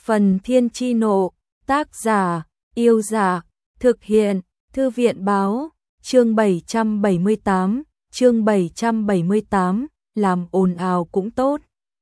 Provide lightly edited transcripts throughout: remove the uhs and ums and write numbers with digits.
Phần Thiên Chi Nộ, tác giả, Yêu Dạ, thực hiện, Thư viện Báo, chương 778, làm ồn ào cũng tốt.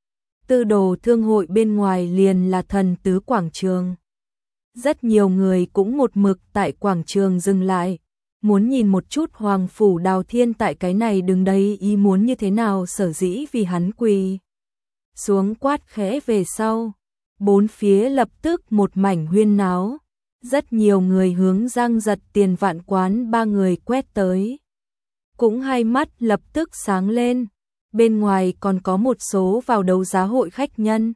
Tư đồ thương hội bên ngoài liền là Thần Tứ Quảng Trường. Rất nhiều người cũng một mực tại quảng trường dừng lại, muốn nhìn một chút Hoàng Phủ Đào Thiên tại cái này đứng đây ý muốn như thế nào, sở dĩ vì hắn quỳ xuống quát khẽ về sau. Bốn phía lập tức một mảnh huyên náo, rất nhiều người hướng Giang Giật Tiền Vạn quán ba người quét tới. Cũng hai mắt lập tức sáng lên, bên ngoài còn có một số vào đấu giá hội khách nhân.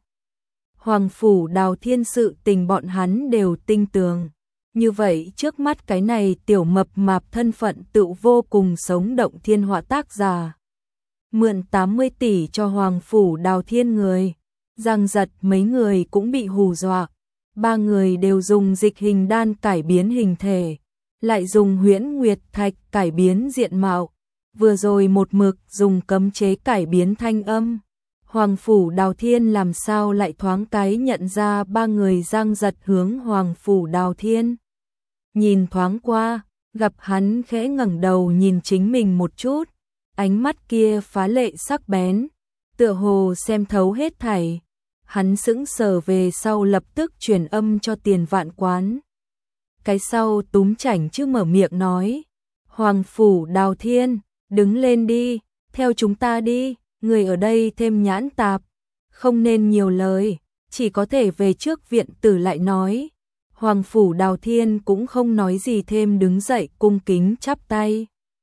Hoàng Phủ Đào Thiên sự tình bọn hắn đều tinh tường. Như vậy trước mắt cái này tiểu mập mạp thân phận tự vô cùng sống động thiên họa tác giả. Mượn 80 tỷ cho Hoàng Phủ Đào Thiên người. Giang Giật mấy người cũng bị hù dọa. Ba người đều dùng dịch hình đan cải biến hình thể, lại dùng huyễn nguyệt thạch cải biến diện mạo. Vừa rồi một mực dùng cấm chế cải biến thanh âm. Hoàng Phủ Đào Thiên làm sao lại thoáng cái nhận ra ba người. Giang Giật hướng Hoàng Phủ Đào Thiên nhìn thoáng qua, gặp hắn khẽ ngẩng đầu nhìn chính mình một chút, ánh mắt kia phá lệ sắc bén, tựa hồ xem thấu hết thảy. Hắn sững sờ về sau lập tức truyền âm cho Tiền Vạn quán. Cái sau túm chảnh chứ mở miệng nói, Hoàng Phủ Đào Thiên, đứng lên đi, theo chúng ta đi. Người ở đây thêm nhãn tạp, không nên nhiều lời, chỉ có thể về trước viện tử lại nói. Hoàng Phủ Đào Thiên cũng không nói gì thêm, đứng dậy cung kính chắp tay,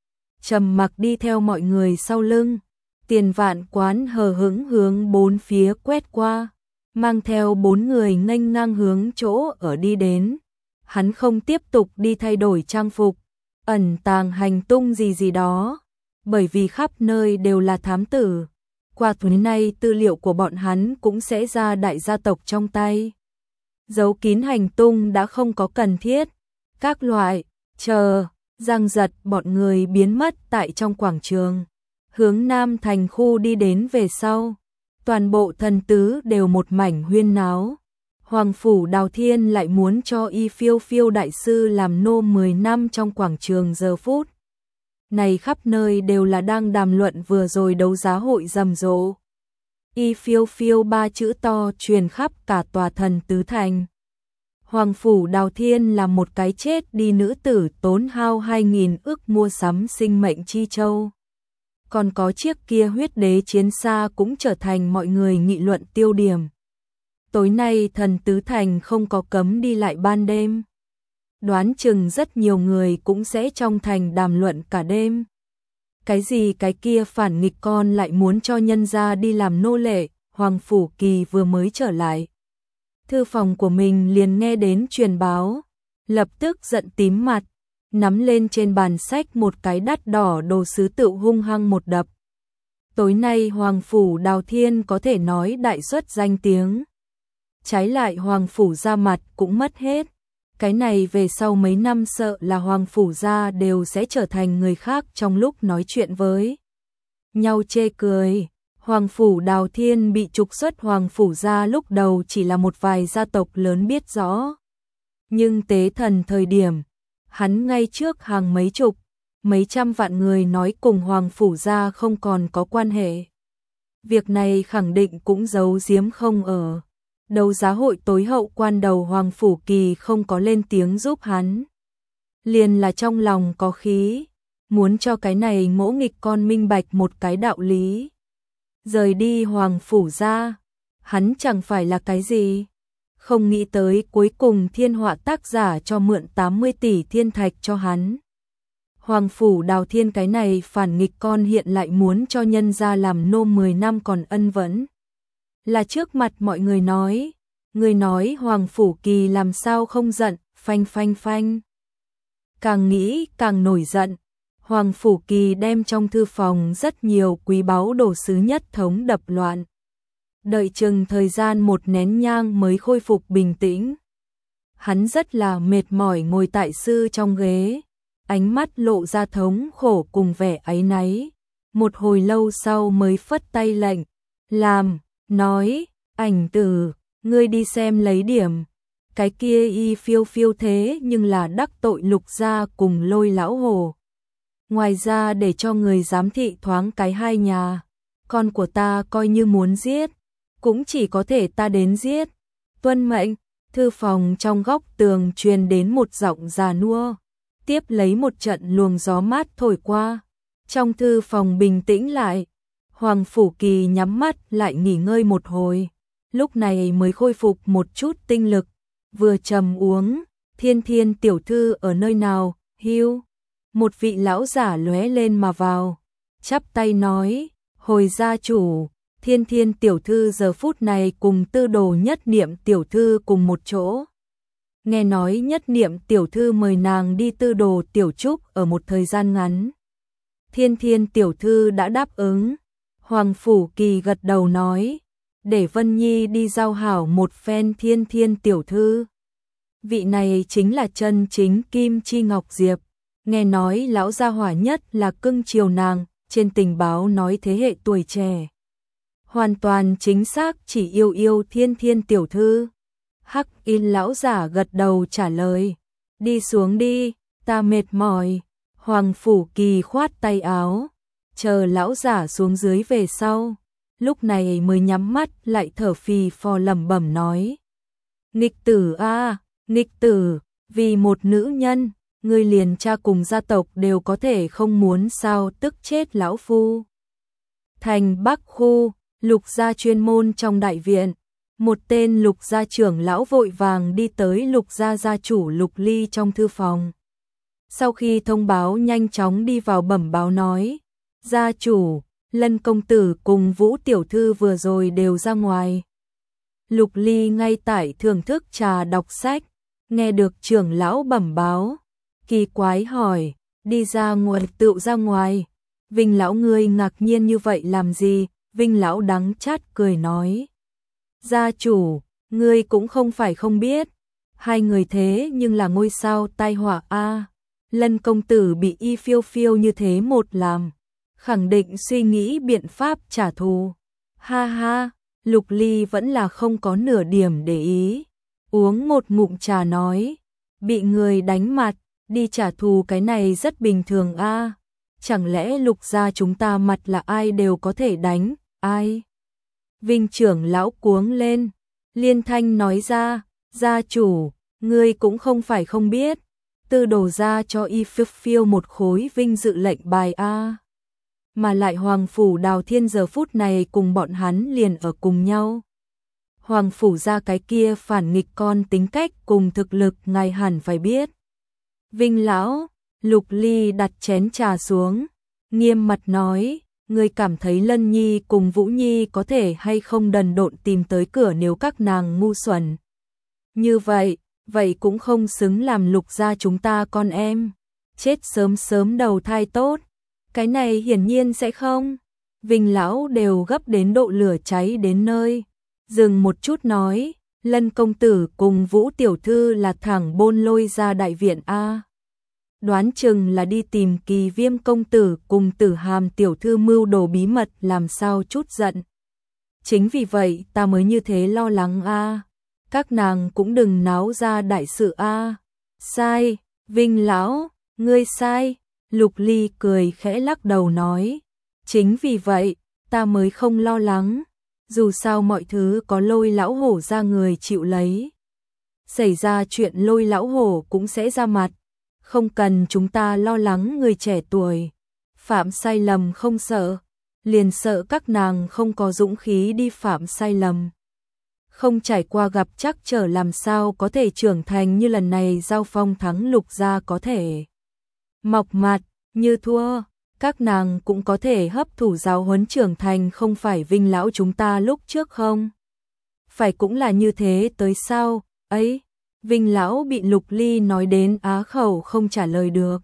trầm mặc đi theo mọi người sau lưng. Tiền Vạn quán hờ hững hướng bốn phía quét qua, mang theo bốn người nghênh ngang hướng chỗ ở đi đến. Hắn không tiếp tục đi thay đổi trang phục, ẩn tàng hành tung gì đó, bởi vì khắp nơi đều là thám tử. Qua tối nay tư liệu của bọn hắn cũng sẽ ra đại gia tộc trong tay. Giấu kín hành tung đã không có cần thiết. Các loại, chờ, Giang Giật bọn người biến mất tại trong quảng trường. Hướng Nam Thành khu đi đến về sau. Toàn bộ thần tứ đều một mảnh huyên náo. Hoàng Phủ Đào Thiên lại muốn cho Y Phiêu Phiêu đại sư làm nô 10 năm trong quảng trường giờ phút. Này khắp nơi đều là đang đàm luận vừa rồi đấu giá hội rầm rộ. Y Phiêu Phiêu ba chữ to truyền khắp cả tòa thần tứ thành. Hoàng Phủ Đào Thiên là một cái chết đi nữ tử tốn hao 2.000 ức mua sắm sinh mệnh chi châu. Còn có chiếc kia huyết đế chiến xa cũng trở thành mọi người nghị luận tiêu điểm. Tối nay thần tứ thành không có cấm đi lại ban đêm. Đoán chừng rất nhiều người cũng sẽ trong thành đàm luận cả đêm. Cái gì cái kia phản nghịch con lại muốn cho nhân gia đi làm nô lệ. Hoàng Phủ Kỳ vừa mới trở lại thư phòng của mình liền nghe đến truyền báo, lập tức giận tím mặt, nắm lên trên bàn sách một cái đắt đỏ đồ sứ tự hung hăng một đập. Tối nay Hoàng Phủ Đào Thiên có thể nói đại xuất danh tiếng. Trái lại Hoàng Phủ ra mặt cũng mất hết. Cái này về sau mấy năm sợ là Hoàng Phủ gia đều sẽ trở thành người khác trong lúc nói chuyện với nhau chê cười. Hoàng Phủ Đào Thiên bị trục xuất Hoàng Phủ gia lúc đầu chỉ là một vài gia tộc lớn biết rõ. Nhưng tế thần thời điểm, hắn ngay trước hàng mấy chục, mấy trăm vạn người nói cùng Hoàng Phủ gia không còn có quan hệ. Việc này khẳng định cũng giấu giếm không ở. Đấu giá hội tối hậu quan đầu Hoàng Phủ Kỳ không có lên tiếng giúp hắn. Liền là trong lòng có khí, muốn cho cái này ngỗ nghịch con minh bạch một cái đạo lý. Rời đi Hoàng Phủ ra, hắn chẳng phải là cái gì. Không nghĩ tới cuối cùng thiên họa tác giả cho mượn 80 tỷ thiên thạch cho hắn. Hoàng Phủ Đào Thiên cái này phản nghịch con hiện lại muốn cho nhân gia làm nô 10 năm còn ân vẫn. Là trước mặt mọi người nói Hoàng Phủ Kỳ làm sao không giận, phanh. Càng nghĩ càng nổi giận, Hoàng Phủ Kỳ đem trong thư phòng rất nhiều quý báu đồ sứ nhất thống đập loạn. Đợi chừng thời gian một nén nhang mới khôi phục bình tĩnh. Hắn rất là mệt mỏi ngồi tại sư trong ghế, ánh mắt lộ ra thống khổ cùng vẻ áy náy. Một hồi lâu sau mới phất tay lệnh, làm, nói, ảnh tử, ngươi đi xem lấy điểm. Cái kia y phiêu phiêu thế nhưng là đắc tội Lục gia cùng Lôi lão hổ. Ngoài ra để cho người giám thị thoáng cái hai nhà, con của ta coi như muốn giết, cũng chỉ có thể ta đến giết. Tuân mệnh. Thư phòng trong góc tường truyền đến một giọng già nua, tiếp lấy một trận luồng gió mát thổi qua. Trong thư phòng bình tĩnh lại, Hoàng Phủ Kỳ nhắm mắt lại nghỉ ngơi một hồi, lúc này mới khôi phục một chút tinh lực, vừa trầm uống, Thiên Thiên tiểu thư ở nơi nào, Hưu. Một vị lão giả lóe lên mà vào, chắp tay nói, hồi gia chủ, Thiên Thiên tiểu thư giờ phút này cùng Tư Đồ Nhất Niệm tiểu thư cùng một chỗ. Nghe nói Nhất Niệm tiểu thư mời nàng đi Tư Đồ tiểu trúc ở một thời gian ngắn. Thiên Thiên tiểu thư đã đáp ứng. Hoàng Phủ Kỳ gật đầu nói, để Vân Nhi đi giao hảo một phen Thiên Thiên tiểu thư. Vị này chính là chân chính Kim Chi Ngọc Diệp, nghe nói lão gia hỏa nhất là cưng chiều nàng, trên tình báo nói thế hệ tuổi trẻ. Hoàn toàn chính xác chỉ yêu Thiên Thiên tiểu thư. Hắc Y lão giả gật đầu trả lời, đi xuống đi, ta mệt mỏi. Hoàng Phủ Kỳ khoát tay áo, chờ lão giả xuống dưới về sau, lúc này mới nhắm mắt lại thở phì phò lẩm bẩm nói. Nghịch tử a, nghịch tử, vì một nữ nhân, ngươi liền cha cùng gia tộc đều có thể không muốn sao, tức chết lão phu. Thành Bắc khu, Lục gia chuyên môn trong đại viện, một tên Lục gia trưởng lão vội vàng đi tới Lục gia gia chủ Lục Ly trong thư phòng. Sau khi thông báo nhanh chóng đi vào bẩm báo nói, gia chủ, Lân công tử cùng Vũ tiểu thư vừa rồi đều ra ngoài. Lục Ly ngay tại thưởng thức trà đọc sách, nghe được trưởng lão bẩm báo, kỳ quái hỏi, đi ra ngoài tựu ra ngoài. Vinh lão ngươi ngạc nhiên như vậy làm gì? Vinh lão đắng chát cười nói, gia chủ, ngươi cũng không phải không biết, hai người thế nhưng là ngôi sao tai họa a. Lân công tử bị y phiêu phiêu như thế một làm, khẳng định suy nghĩ biện pháp trả thù. Ha ha, Lục Ly vẫn là không có nửa điểm để ý, uống một ngụm trà nói, bị người đánh mặt, đi trả thù cái này rất bình thường a. Chẳng lẽ Lục gia chúng ta mặt là ai đều có thể đánh, ai? Vinh trưởng lão cuống lên, liên thanh nói ra, gia chủ, ngươi cũng không phải không biết, Tư Đồ gia cho y phiêu phiêu một khối vinh dự lệnh bài a. Mà lại Hoàng Phủ Đào Thiên giờ phút này cùng bọn hắn liền ở cùng nhau. Hoàng Phủ gia cái kia phản nghịch con tính cách cùng thực lực ngài hẳn phải biết. Vinh lão, Lục Ly đặt chén trà xuống, nghiêm mặt nói, ngươi cảm thấy Lân Nhi cùng Vũ Nhi có thể hay không đần độn tìm tới cửa nếu các nàng ngu xuẩn. Như vậy, vậy cũng không xứng làm Lục gia chúng ta con em. Chết sớm sớm đầu thai tốt. Cái này hiển nhiên sẽ không. Vinh lão đều gấp đến độ lửa cháy đến nơi. Dừng một chút nói, Lân công tử cùng Vũ tiểu thư là thẳng bôn lôi ra đại viện a. Đoán chừng là đi tìm Kỳ Viêm công tử cùng Tử Hàm tiểu thư mưu đồ bí mật làm sao chút giận. Chính vì vậy ta mới như thế lo lắng a. Các nàng cũng đừng náo ra đại sự a. Sai, Vinh lão, ngươi sai. Lục Ly cười khẽ lắc đầu nói, chính vì vậy ta mới không lo lắng, dù sao mọi thứ có Lôi lão hổ ra người chịu lấy. Xảy ra chuyện Lôi lão hổ cũng sẽ ra mặt, không cần chúng ta lo lắng người trẻ tuổi. Phạm sai lầm không sợ, liền sợ các nàng không có dũng khí đi phạm sai lầm. Không trải qua gặp trắc trở làm sao có thể trưởng thành như lần này giao phong thắng Lục gia có thể. Mọc mặt, như thua, các nàng cũng có thể hấp thụ giáo huấn trưởng thành không phải Vinh lão chúng ta lúc trước không? Phải cũng là như thế tới sao, ấy, Vinh lão bị Lục Ly nói đến á khẩu không trả lời được.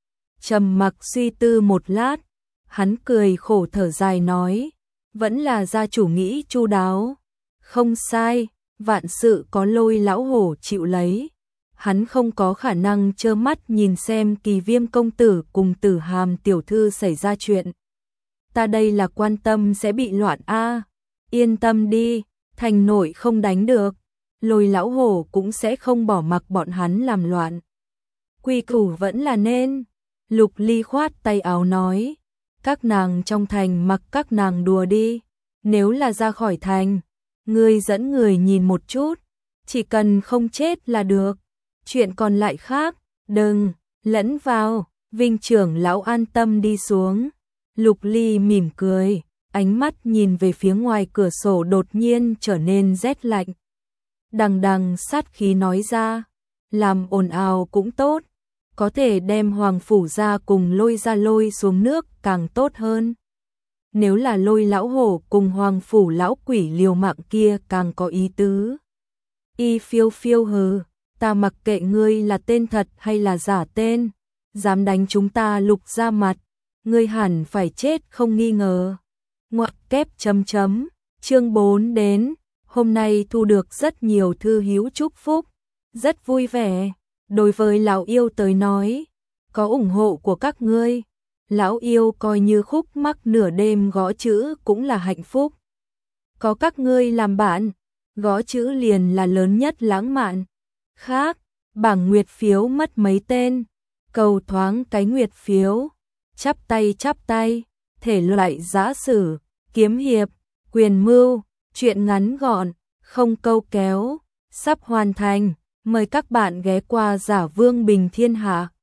Trầm mặc suy tư một lát, hắn cười khổ thở dài nói, vẫn là gia chủ nghĩ chu đáo. Không sai, vạn sự có Lôi lão hổ chịu lấy. Hắn không có khả năng trơ mắt nhìn xem Kỳ Viêm công tử cùng Tử Hàm tiểu thư xảy ra chuyện. Ta đây là quan tâm sẽ bị loạn a. Yên tâm đi, thành nội không đánh được, Lôi lão hổ cũng sẽ không bỏ mặc bọn hắn làm loạn. Quy củ vẫn là nên. Lục Ly khoát tay áo nói, các nàng trong thành mặc các nàng đùa đi, nếu là ra khỏi thành, ngươi dẫn người nhìn một chút, chỉ cần không chết là được, chuyện còn lại khác, đừng lẫn vào. Vinh trưởng lão an tâm đi xuống. Lục Ly mỉm cười, ánh mắt nhìn về phía ngoài cửa sổ đột nhiên trở nên rét lạnh. Đằng đằng sát khí nói ra, làm ồn ào cũng tốt, có thể đem Hoàng phủ ra cùng Lôi ra lôi xuống nước càng tốt hơn. Nếu là Lôi lão hổ cùng Hoàng phủ lão quỷ liều mạng kia càng có ý tứ. Y phiêu phiêu hừ, ta mặc kệ ngươi là tên thật hay là giả tên, dám đánh chúng ta Lục ra mặt, ngươi hẳn phải chết không nghi ngờ. Ngoặc kép chấm chấm, chương 4 đến, hôm nay thu được rất nhiều thư hữu chúc phúc, rất vui vẻ. Đối với lão yêu tới nói, có ủng hộ của các ngươi, lão yêu coi như khúc mắc nửa đêm gõ chữ cũng là hạnh phúc. Có các ngươi làm bạn, gõ chữ liền là lớn nhất lãng mạn. Khác, bảng nguyệt phiếu mất mấy tên, cầu thoáng cái nguyệt phiếu, chắp tay, thể loại giã sử, kiếm hiệp, quyền mưu, truyện ngắn gọn, không câu kéo, sắp hoàn thành. Mời các bạn ghé qua Giả Vương Bình Thiên Hạ.